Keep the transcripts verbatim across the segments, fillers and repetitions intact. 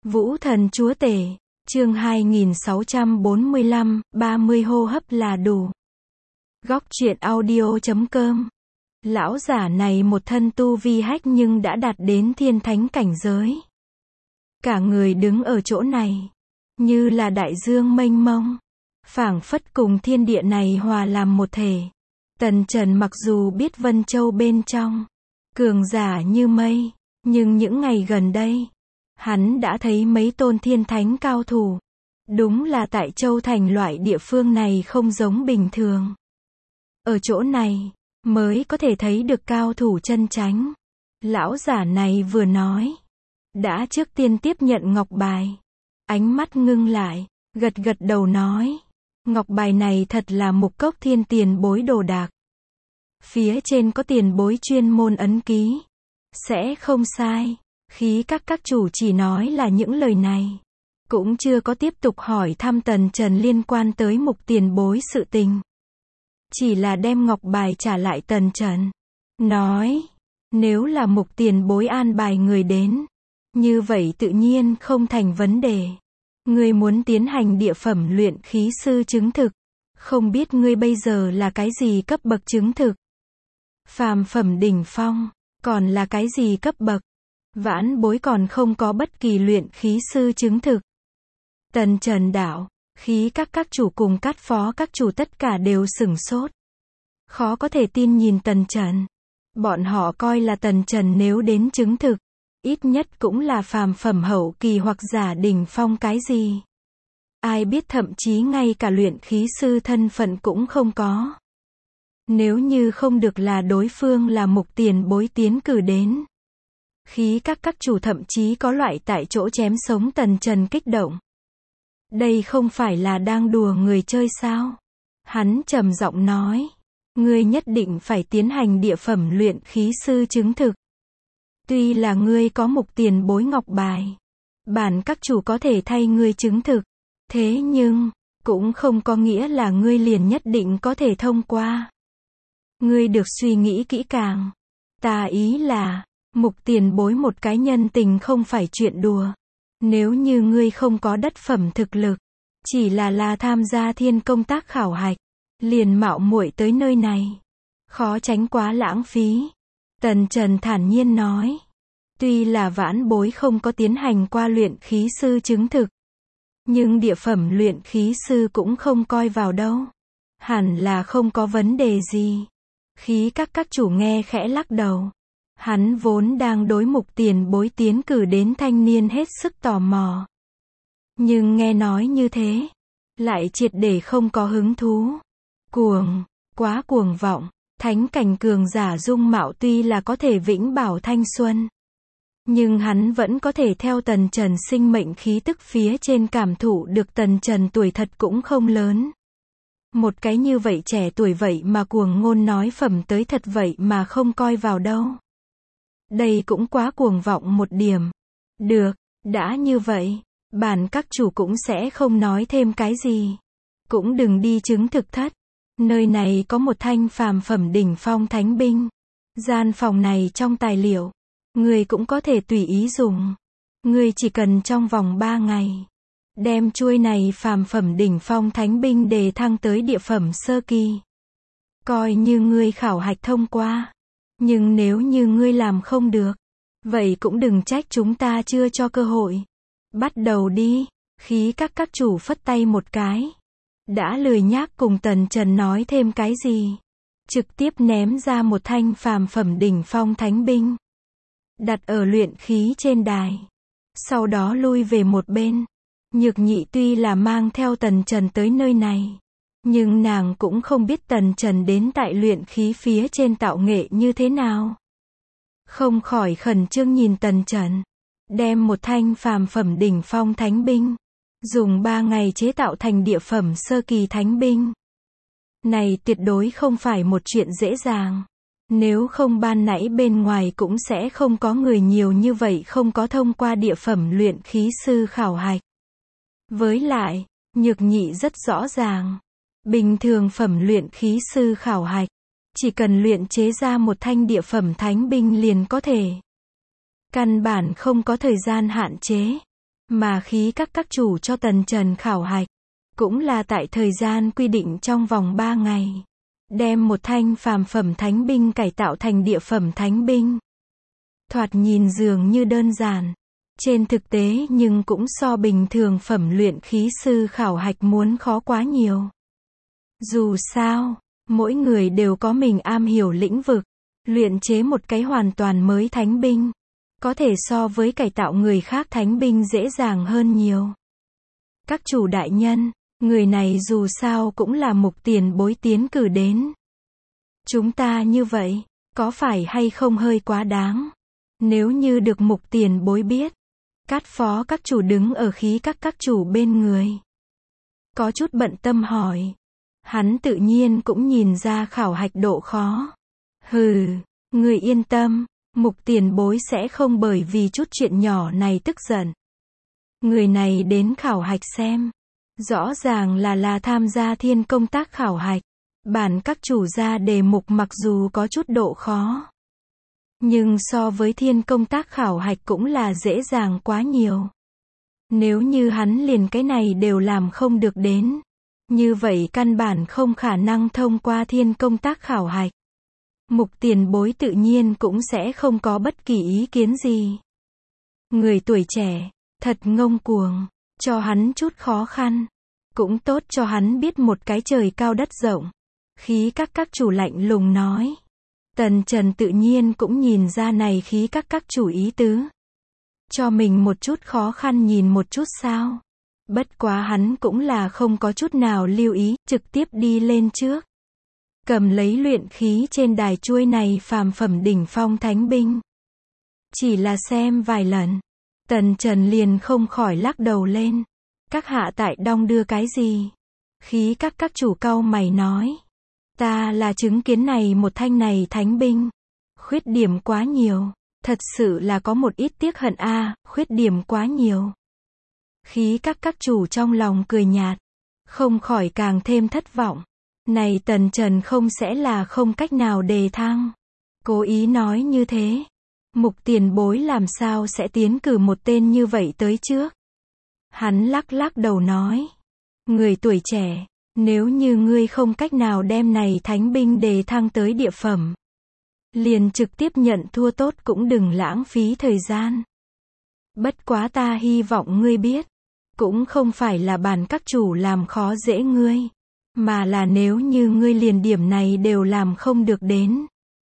Vũ thần chúa tể, chương hai nghìn sáu trăm bốn mươi lăm, ba mươi hô hấp là đủ. Góc truyện audio chấm com. Lão giả này một thân tu vi hách nhưng đã đạt đến thiên thánh cảnh giới. Cả người đứng ở chỗ này, như là đại dương mênh mông, phảng phất cùng thiên địa này hòa làm một thể. Tần Trần mặc dù biết Vân Châu bên trong, cường giả như mây, nhưng những ngày gần đây, hắn đã thấy mấy tôn thiên thánh cao thủ. Đúng là tại Châu Thành loại địa phương này không giống bình thường. Ở chỗ này, mới có thể thấy được cao thủ chân chánh. Lão giả này vừa nói, đã trước tiên tiếp nhận ngọc bài. Ánh mắt ngưng lại, gật gật đầu nói. Ngọc bài này thật là Mục Cốc Thiên tiền bối đồ đạc. Phía trên có tiền bối chuyên môn ấn ký. Sẽ không sai. Khí các các chủ chỉ nói là những lời này. Cũng chưa có tiếp tục hỏi thăm Tần Trần liên quan tới Mục tiền bối sự tình. Chỉ là đem ngọc bài trả lại Tần Trần. Nói, nếu là Mục tiền bối an bài người đến, như vậy tự nhiên không thành vấn đề. Ngươi muốn tiến hành địa phẩm luyện khí sư chứng thực. Không biết ngươi bây giờ là cái gì cấp bậc chứng thực? Phàm phẩm đỉnh phong, còn là cái gì cấp bậc? Vãn bối còn không có bất kỳ luyện khí sư chứng thực. Tần Trần đạo, khí các các chủ cùng các phó các chủ tất cả đều sửng sốt. Khó có thể tin nhìn Tần Trần. Bọn họ coi là Tần Trần nếu đến chứng thực, ít nhất cũng là phàm phẩm hậu kỳ hoặc giả đỉnh phong cái gì. Ai biết thậm chí ngay cả luyện khí sư thân phận cũng không có. Nếu như không được là đối phương là Mục tiền bối tiến cử đến. Khí các các chủ thậm chí có loại tại chỗ chém sống Tần Trần kích động. Đây không phải là đang đùa người chơi sao? Hắn trầm giọng nói. Ngươi nhất định phải tiến hành địa phẩm luyện khí sư chứng thực. Tuy là ngươi có Mục tiền bối ngọc bài, bản các chủ có thể thay ngươi chứng thực. Thế nhưng, cũng không có nghĩa là ngươi liền nhất định có thể thông qua. Ngươi được suy nghĩ kỹ càng. Ta ý là, Mục tiền bối một cái nhân tình không phải chuyện đùa. Nếu như ngươi không có đất phẩm thực lực, chỉ là là tham gia thiên công tác khảo hạch, liền mạo muội tới nơi này, khó tránh quá lãng phí. Tần Trần thản nhiên nói. Tuy là vãn bối không có tiến hành qua luyện khí sư chứng thực, nhưng địa phẩm luyện khí sư cũng không coi vào đâu. Hẳn là không có vấn đề gì. Khí các các chủ nghe khẽ lắc đầu. Hắn vốn đang đối Mục tiền bối tiến cử đến thanh niên hết sức tò mò. Nhưng nghe nói như thế, lại triệt để không có hứng thú. Cuồng, quá cuồng vọng. Thánh cảnh cường giả dung mạo tuy là có thể vĩnh bảo thanh xuân, nhưng hắn vẫn có thể theo Tần Trần sinh mệnh khí tức phía trên cảm thụ được Tần Trần tuổi thật cũng không lớn. Một cái như vậy trẻ tuổi vậy mà cuồng ngôn nói phẩm tới thật vậy mà không coi vào đâu. Đây cũng quá cuồng vọng một điểm. Được, đã như vậy, bản các chủ cũng sẽ không nói thêm cái gì. Cũng đừng đi chứng thực thất. Nơi này có một thanh phàm phẩm đỉnh phong thánh binh. Gian phòng này trong tài liệu, ngươi cũng có thể tùy ý dùng. Ngươi chỉ cần trong vòng ba ngày, đem chuôi này phàm phẩm đỉnh phong thánh binh đề thăng tới địa phẩm sơ kỳ. Coi như ngươi khảo hạch thông qua. Nhưng nếu như ngươi làm không được, vậy cũng đừng trách chúng ta chưa cho cơ hội. Bắt đầu đi. Khí các các chủ phất tay một cái. Đã lười nhác cùng Tần Trần nói thêm cái gì. Trực tiếp ném ra một thanh phàm phẩm đỉnh phong thánh binh. Đặt ở luyện khí trên đài. Sau đó lui về một bên. Nhược Nhị tuy là mang theo Tần Trần tới nơi này, nhưng nàng cũng không biết Tần Trần đến tại luyện khí phía trên tạo nghệ như thế nào. Không khỏi khẩn trương nhìn Tần Trần. Đem một thanh phàm phẩm đỉnh phong thánh binh. Dùng ba ngày chế tạo thành địa phẩm sơ kỳ thánh binh. Này tuyệt đối không phải một chuyện dễ dàng. Nếu không ban nãy bên ngoài cũng sẽ không có người nhiều như vậy không có thông qua địa phẩm luyện khí sư khảo hạch. Với lại, Nhược Nhị rất rõ ràng. Bình thường phẩm luyện khí sư khảo hạch, chỉ cần luyện chế ra một thanh địa phẩm thánh binh liền có thể. Căn bản không có thời gian hạn chế. mà khí các các chủ cho Tần Trần khảo hạch, cũng là tại thời gian quy định trong vòng ba ngày, đem một thanh phàm phẩm thánh binh cải tạo thành địa phẩm thánh binh. Thoạt nhìn dường như đơn giản, trên thực tế nhưng cũng so bình thường phẩm luyện khí sư khảo hạch muốn khó quá nhiều. Dù sao, mỗi người đều có mình am hiểu lĩnh vực, luyện chế một cái hoàn toàn mới thánh binh, có thể so với cải tạo người khác thánh binh dễ dàng hơn nhiều. Các chủ đại nhân, người này dù sao cũng là Mục Tiền Bối tiến cử đến. Chúng ta như vậy, có phải hay không hơi quá đáng? Nếu như được Mục Tiền Bối biết, Cát Phó các chủ đứng ở khí các các chủ bên người, có chút bận tâm hỏi. Hắn tự nhiên cũng nhìn ra khảo hạch độ khó. Hừ, người yên tâm, Mục Tiền Bối sẽ không bởi vì chút chuyện nhỏ này tức giận. Người này đến khảo hạch xem, rõ ràng là là tham gia thiên công tác khảo hạch. Bản các chủ ra đề mục mặc dù có chút độ khó, nhưng so với thiên công tác khảo hạch cũng là dễ dàng quá nhiều. Nếu như hắn liền cái này đều làm không được đến, như vậy căn bản không khả năng thông qua thiên công tác khảo hạch. Mục Tiền Bối tự nhiên cũng sẽ không có bất kỳ ý kiến gì. Người tuổi trẻ, thật ngông cuồng, cho hắn chút khó khăn, cũng tốt cho hắn biết một cái trời cao đất rộng. Khí các các chủ lạnh lùng nói. Tần Trần tự nhiên cũng nhìn ra này khí các các chủ ý tứ. Cho mình một chút khó khăn nhìn một chút sao. Bất quá hắn cũng là không có chút nào lưu ý, trực tiếp đi lên trước. Cầm lấy luyện khí trên đài chuôi này phàm phẩm đỉnh phong thánh binh. Chỉ là xem vài lần, Tần Trần liền không khỏi lắc đầu lên. Các hạ tại đong đưa cái gì? Khí các các chủ cau mày nói. Ta là chứng kiến này một thanh này thánh binh. Khuyết điểm quá nhiều. Thật sự là có một ít tiếc hận a, à, khuyết điểm quá nhiều. Khí các các chủ trong lòng cười nhạt. Không khỏi càng thêm thất vọng. Này Tần Trần không sẽ là không cách nào đề thăng. Cố ý nói như thế. Mục Tiền Bối làm sao sẽ tiến cử một tên như vậy tới trước. Hắn lắc lắc đầu nói. Người tuổi trẻ, nếu như ngươi không cách nào đem này thánh binh đề thăng tới địa phẩm, liền trực tiếp nhận thua tốt cũng đừng lãng phí thời gian. Bất quá ta hy vọng ngươi biết, cũng không phải là bản các chủ làm khó dễ ngươi, mà là nếu như ngươi liền điểm này đều làm không được đến,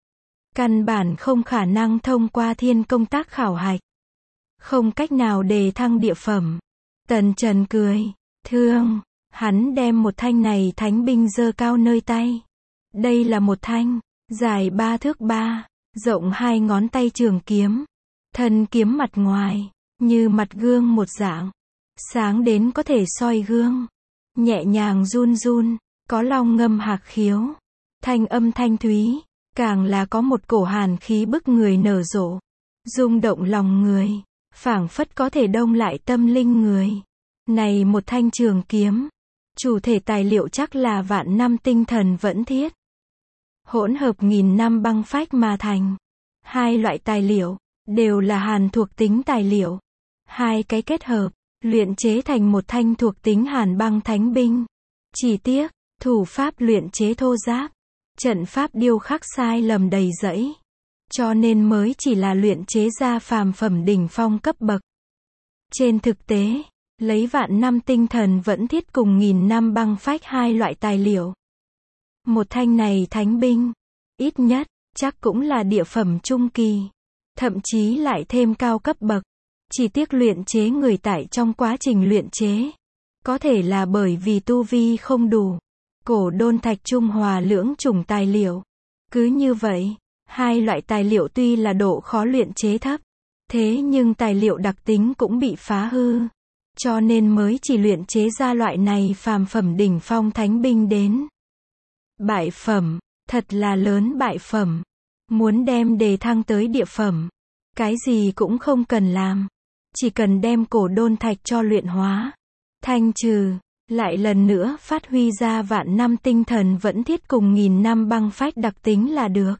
căn bản không khả năng thông qua thiên công tác khảo hạch, không cách nào đề thăng địa phẩm. Tần Trần cười, thương, hắn đem một thanh này thánh binh giơ cao nơi tay. Đây là một thanh, dài ba thước ba, rộng hai ngón tay trường kiếm. Thân kiếm mặt ngoài, như mặt gương một dạng. Sáng đến có thể soi gương. Nhẹ nhàng run run, có long ngâm hạc khiếu. Thanh âm thanh thúy, càng là có một cổ hàn khí bức người nở rộ. Rung động lòng người, phảng phất có thể đông lại tâm linh người. Này một thanh trường kiếm, chủ thể tài liệu chắc là vạn năm tinh thần vẫn thiết. Hỗn hợp nghìn năm băng phách mà thành. Hai loại tài liệu, đều là hàn thuộc tính tài liệu. Hai cái kết hợp, luyện chế thành một thanh thuộc tính hàn băng thánh binh. Chỉ tiếc, thủ pháp luyện chế thô giáp, trận pháp điêu khắc sai lầm đầy rẫy. Cho nên mới chỉ là luyện chế ra phàm phẩm đỉnh phong cấp bậc. Trên thực tế, lấy vạn năm tinh thần vẫn thiết cùng nghìn năm băng phách hai loại tài liệu. Một thanh này thánh binh, ít nhất, chắc cũng là địa phẩm trung kỳ. Thậm chí lại thêm cao cấp bậc. Chỉ tiếc luyện chế người tại trong quá trình luyện chế. Có thể là bởi vì tu vi không đủ. Cổ đôn thạch trung hòa lưỡng chủng tài liệu. Cứ như vậy, hai loại tài liệu tuy là độ khó luyện chế thấp. Thế nhưng tài liệu đặc tính cũng bị phá hư. Cho nên mới chỉ luyện chế ra loại này phàm phẩm đỉnh phong thánh binh đến. Bại phẩm, thật là lớn bại phẩm. Muốn đem đề thăng tới địa phẩm, cái gì cũng không cần làm. Chỉ cần đem cổ đôn thạch cho luyện hóa, thanh trừ, lại lần nữa phát huy ra vạn năm tinh thần vẫn thiết cùng nghìn năm băng phách đặc tính là được.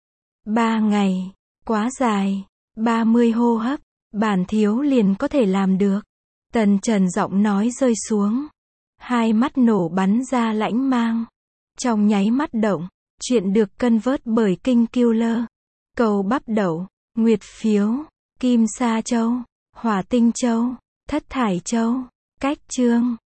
Ba ngày, quá dài, ba mươi hô hấp, bản thiếu liền có thể làm được. Tần Trần giọng nói rơi xuống. Hai mắt nổ bắn ra lãnh mang. Trong nháy mắt động. Chuyện được cân vớt bởi Kinh Killer. Cầu bắp đậu, nguyệt phiếu, kim sa châu, hỏa tinh châu, thất thải châu. Cách chương